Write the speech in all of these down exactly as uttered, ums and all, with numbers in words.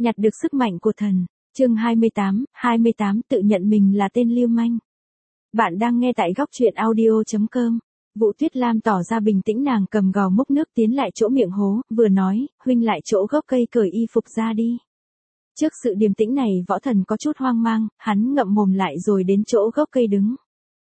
Nhặt được sức mạnh của thần. Chương hai mươi tám, hai mươi tám tự nhận mình là tên lưu manh. Bạn đang nghe tại góc truyện audio chấm com. Vũ Tuyết Lam tỏ ra bình tĩnh, nàng cầm gầu múc nước tiến lại chỗ miệng hố, vừa nói, huynh lại chỗ gốc cây cởi y phục ra đi. Trước sự điềm tĩnh này Võ Thần có chút hoang mang, hắn ngậm mồm lại rồi đến chỗ gốc cây đứng.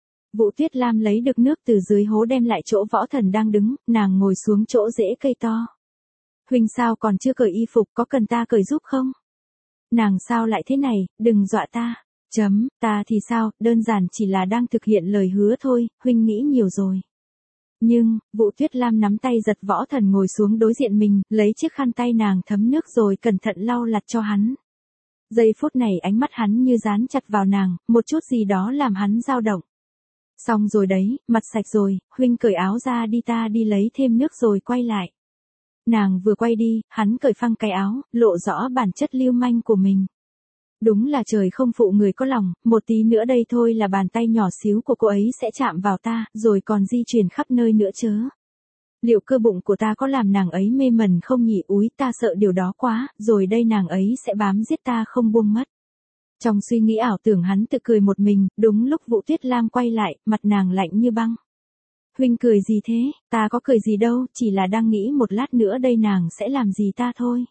Vũ Tuyết Lam lấy được nước từ dưới hố đem lại chỗ Võ Thần đang đứng, nàng ngồi xuống chỗ rễ cây to. Huynh sao còn chưa cởi y phục, có cần ta cởi giúp không? Nàng sao lại thế này, đừng dọa ta. Chấm, ta thì sao, đơn giản chỉ là đang thực hiện lời hứa thôi, huynh nghĩ nhiều rồi. Nhưng, Vũ Tuyết Lam nắm tay giật Võ Thần ngồi xuống đối diện mình, lấy chiếc khăn tay nàng thấm nước rồi cẩn thận lau lặt cho hắn. Giây phút này ánh mắt hắn như dán chặt vào nàng, một chút gì đó làm hắn dao động. Xong rồi đấy, mặt sạch rồi, huynh cởi áo ra đi, ta đi lấy thêm nước rồi quay lại. Nàng vừa quay đi, hắn cởi phăng cái áo, lộ rõ bản chất lưu manh của mình. Đúng là trời không phụ người có lòng, một tí nữa đây thôi là bàn tay nhỏ xíu của cô ấy sẽ chạm vào ta, rồi còn di chuyển khắp nơi nữa chớ. Liệu cơ bụng của ta có làm nàng ấy mê mẩn không nhỉ? Úi, ta sợ điều đó quá, rồi đây nàng ấy sẽ bám giết ta không buông mất. Trong suy nghĩ ảo tưởng hắn tự cười một mình, đúng lúc Vũ Tuyết Lam quay lại, mặt nàng lạnh như băng. Huynh cười gì thế, ta có cười gì đâu, chỉ là đang nghĩ một lát nữa đây nàng sẽ làm gì ta thôi.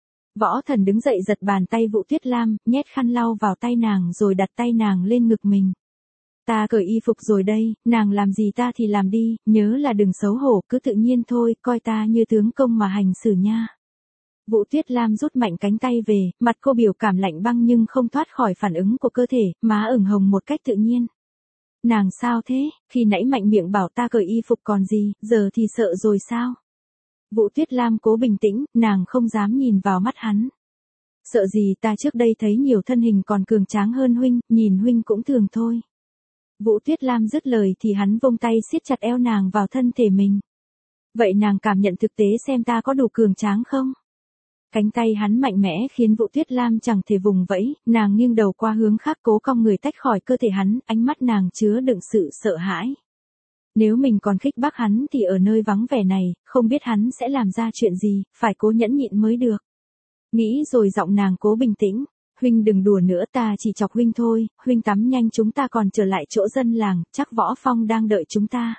Võ Thần đứng dậy giật bàn tay Vũ Tuyết Lam, nhét khăn lau vào tay nàng rồi đặt tay nàng lên ngực mình. Ta cởi y phục rồi đây, nàng làm gì ta thì làm đi, nhớ là đừng xấu hổ, cứ tự nhiên thôi, coi ta như tướng công mà hành xử nha. Vũ Tuyết Lam rút mạnh cánh tay về, mặt cô biểu cảm lạnh băng nhưng không thoát khỏi phản ứng của cơ thể, má ửng hồng một cách tự nhiên. Nàng sao thế, khi nãy mạnh miệng bảo ta cởi y phục còn gì, giờ thì sợ rồi sao? Vũ Tuyết Lam cố bình tĩnh, nàng không dám nhìn vào mắt hắn. Sợ gì, ta trước đây thấy nhiều thân hình còn cường tráng hơn huynh, nhìn huynh cũng thường thôi. Vũ Tuyết Lam dứt lời thì hắn vung tay siết chặt eo nàng vào thân thể mình. Vậy nàng cảm nhận thực tế xem ta có đủ cường tráng không? Cánh tay hắn mạnh mẽ khiến Vũ Tuyết Lam chẳng thể vùng vẫy, nàng nghiêng đầu qua hướng khác cố cong người tách khỏi cơ thể hắn, ánh mắt nàng chứa đựng sự sợ hãi. Nếu mình còn khích bác hắn thì ở nơi vắng vẻ này, không biết hắn sẽ làm ra chuyện gì, phải cố nhẫn nhịn mới được. Nghĩ rồi giọng nàng cố bình tĩnh, huynh đừng đùa nữa, ta chỉ chọc huynh thôi, huynh tắm nhanh, chúng ta còn trở lại chỗ dân làng, chắc Võ Phong đang đợi chúng ta.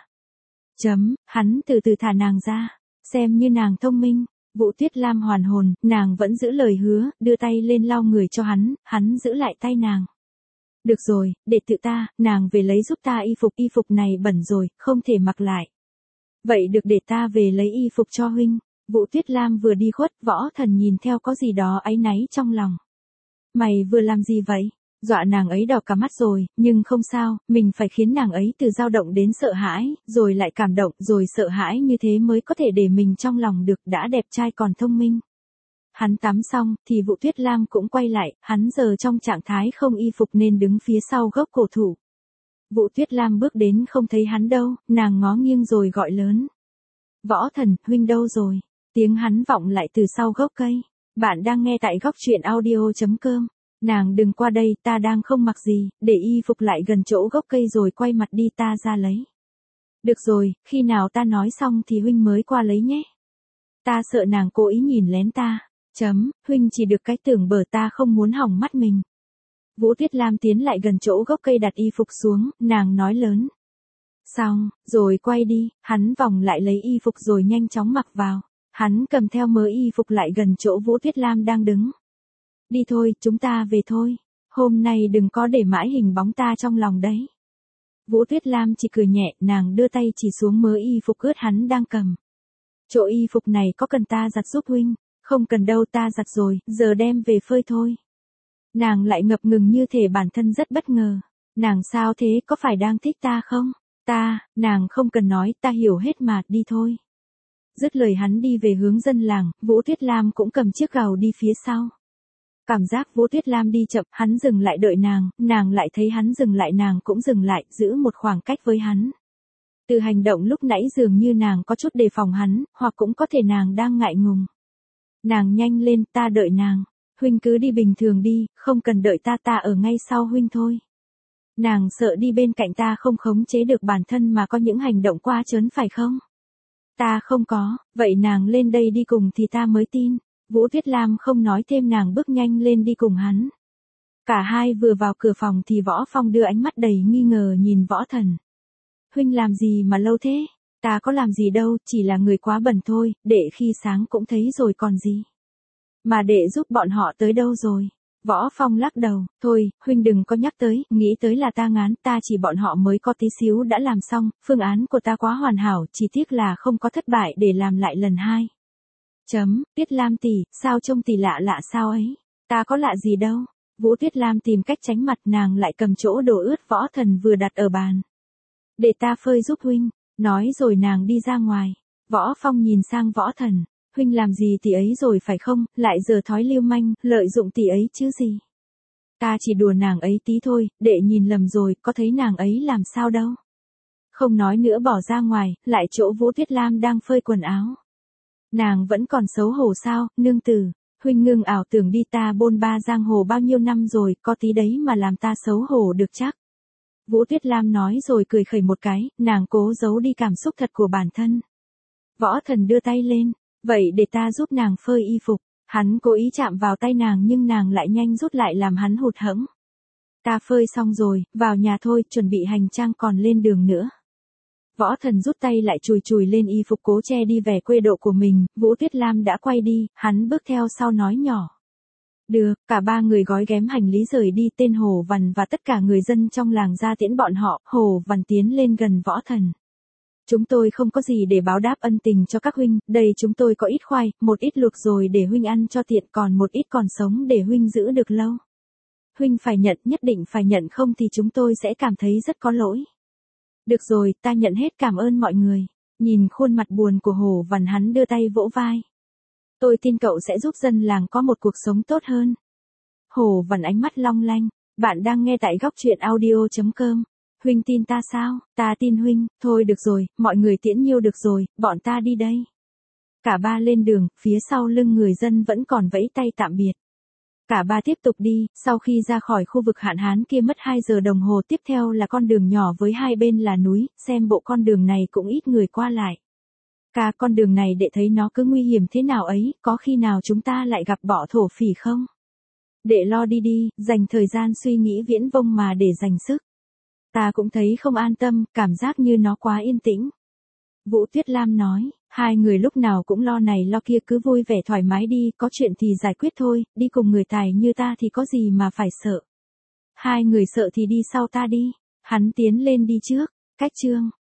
Chấm, hắn từ từ thả nàng ra, xem như nàng thông minh. Vũ Tuyết Lam hoàn hồn, nàng vẫn giữ lời hứa, đưa tay lên lau người cho hắn, hắn giữ lại tay nàng. Được rồi, để tự ta, nàng về lấy giúp ta y phục, y phục này bẩn rồi, không thể mặc lại. Vậy được, để ta về lấy y phục cho huynh. Vũ Tuyết Lam vừa đi khuất, Võ Thần nhìn theo có gì đó áy náy trong lòng. Mày vừa làm gì vậy? Dọa nàng ấy đỏ cả mắt rồi, nhưng không sao, mình phải khiến nàng ấy từ dao động đến sợ hãi, rồi lại cảm động, rồi sợ hãi, như thế mới có thể để mình trong lòng được, đã đẹp trai còn thông minh. Hắn tắm xong, thì Vũ Tuyết Lam cũng quay lại, hắn giờ trong trạng thái không y phục nên đứng phía sau gốc cổ thụ. Vũ Tuyết Lam bước đến không thấy hắn đâu, nàng ngó nghiêng rồi gọi lớn. Võ Thần, huynh đâu rồi? Tiếng hắn vọng lại từ sau gốc cây. Bạn đang nghe tại góc truyện audio chấm com. Nàng đừng qua đây, ta đang không mặc gì, để y phục lại gần chỗ gốc cây rồi quay mặt đi, ta ra lấy. Được rồi, khi nào ta nói xong thì huynh mới qua lấy nhé. Ta sợ nàng cố ý nhìn lén ta. Chấm, huynh chỉ được cái tưởng bở, ta không muốn hỏng mắt mình. Vũ Tuyết Lam tiến lại gần chỗ gốc cây đặt y phục xuống, nàng nói lớn. Xong, rồi quay đi, hắn vòng lại lấy y phục rồi nhanh chóng mặc vào. Hắn cầm theo mớ y phục lại gần chỗ Vũ Tuyết Lam đang đứng. Đi thôi, chúng ta về thôi. Hôm nay đừng có để mãi hình bóng ta trong lòng đấy. Vũ Tuyết Lam chỉ cười nhẹ, nàng đưa tay chỉ xuống mớ y phục ướt hắn đang cầm. Chỗ y phục này có cần ta giặt giúp huynh? Không cần đâu, ta giặt rồi, giờ đem về phơi thôi. Nàng lại ngập ngừng như thể bản thân rất bất ngờ. Nàng sao thế, có phải đang thích ta không? Ta, nàng không cần nói, ta hiểu hết mà, đi thôi. Dứt lời hắn đi về hướng dân làng, Vũ Tuyết Lam cũng cầm chiếc gầu đi phía sau. Cảm giác Vũ Tuyết Lam đi chậm, hắn dừng lại đợi nàng, nàng lại thấy hắn dừng lại, nàng cũng dừng lại, giữ một khoảng cách với hắn. Từ hành động lúc nãy dường như nàng có chút đề phòng hắn, hoặc cũng có thể nàng đang ngại ngùng. Nàng nhanh lên, ta đợi nàng. Huynh cứ đi bình thường đi, không cần đợi ta, ta ở ngay sau huynh thôi. Nàng sợ đi bên cạnh ta không khống chế được bản thân mà có những hành động quá trớn phải không? Ta không có, vậy nàng lên đây đi cùng thì ta mới tin. Vũ Tuyết Lam không nói thêm, nàng bước nhanh lên đi cùng hắn. Cả hai vừa vào cửa phòng thì Võ Phong đưa ánh mắt đầy nghi ngờ nhìn Võ Thần. Huynh làm gì mà lâu thế? Ta có làm gì đâu, chỉ là người quá bẩn thôi, đệ khi sáng cũng thấy rồi còn gì. Mà đệ giúp bọn họ tới đâu rồi? Võ Phong lắc đầu, thôi, huynh đừng có nhắc tới, nghĩ tới là ta ngán, ta chỉ bọn họ mới có tí xíu đã làm xong, phương án của ta quá hoàn hảo, chỉ tiếc là không có thất bại để làm lại lần hai. Chấm, Tuyết Lam tỷ, sao trông tỷ lạ lạ sao ấy? Ta có lạ gì đâu. Vũ Tuyết Lam tìm cách tránh mặt, nàng lại cầm chỗ đồ ướt Võ Thần vừa đặt ở bàn. Để ta phơi giúp huynh, nói rồi nàng đi ra ngoài. Võ Phong nhìn sang Võ Thần, huynh làm gì tỷ ấy rồi phải không, lại giờ thói lưu manh, lợi dụng tỷ ấy chứ gì. Ta chỉ đùa nàng ấy tí thôi, đệ nhìn lầm rồi, có thấy nàng ấy làm sao đâu. Không nói nữa bỏ ra ngoài, lại chỗ Vũ Tuyết Lam đang phơi quần áo. Nàng vẫn còn xấu hổ sao, nương tử, huynh ngừng ảo tưởng đi, ta bôn ba giang hồ bao nhiêu năm rồi, có tí đấy mà làm ta xấu hổ được chắc. Vũ Tuyết Lam nói rồi cười khẩy một cái, nàng cố giấu đi cảm xúc thật của bản thân. Võ Thần đưa tay lên, vậy để ta giúp nàng phơi y phục. Hắn cố ý chạm vào tay nàng nhưng nàng lại nhanh rút lại làm hắn hụt hẫng. Ta phơi xong rồi, vào nhà thôi, chuẩn bị hành trang còn lên đường nữa. Võ Thần rút tay lại chùi chùi lên y phục cố che đi vẻ quê độ của mình, Vũ Tuyết Lam đã quay đi, hắn bước theo sau nói nhỏ. Được, cả ba người gói ghém hành lý rời đi, tên Hồ Vằn và tất cả người dân trong làng ra tiễn bọn họ, Hồ Vằn tiến lên gần Võ Thần. Chúng tôi không có gì để báo đáp ân tình cho các huynh, đây chúng tôi có ít khoai, một ít luộc rồi để huynh ăn cho tiện, còn một ít còn sống để huynh giữ được lâu. Huynh phải nhận, nhất định phải nhận, không thì chúng tôi sẽ cảm thấy rất có lỗi. Được rồi, ta nhận hết, cảm ơn mọi người. Nhìn khuôn mặt buồn của Hồ Vằn, hắn đưa tay vỗ vai. Tôi tin cậu sẽ giúp dân làng có một cuộc sống tốt hơn. Hồ Vằn ánh mắt long lanh, bạn đang nghe tại góc truyện audio chấm com. Huynh tin ta sao? Ta tin huynh, thôi được rồi, mọi người tiễn nhiêu được rồi, bọn ta đi đây. Cả ba lên đường, phía sau lưng người dân vẫn còn vẫy tay tạm biệt. Cả ba tiếp tục đi, sau khi ra khỏi khu vực hạn hán kia mất hai giờ đồng hồ, tiếp theo là con đường nhỏ với hai bên là núi, xem bộ con đường này cũng ít người qua lại. Cả con đường này đệ thấy nó cứ nguy hiểm thế nào ấy, có khi nào chúng ta lại gặp bọ thổ phỉ không? Đệ lo đi đi, dành thời gian suy nghĩ viễn vông mà để dành sức. Ta cũng thấy không an tâm, cảm giác như nó quá yên tĩnh. Vũ Tuyết Lam nói, hai người lúc nào cũng lo này lo kia, cứ vui vẻ thoải mái đi, có chuyện thì giải quyết thôi, đi cùng người tài như ta thì có gì mà phải sợ. Hai người sợ thì đi sau ta đi, hắn tiến lên đi trước, cách chương.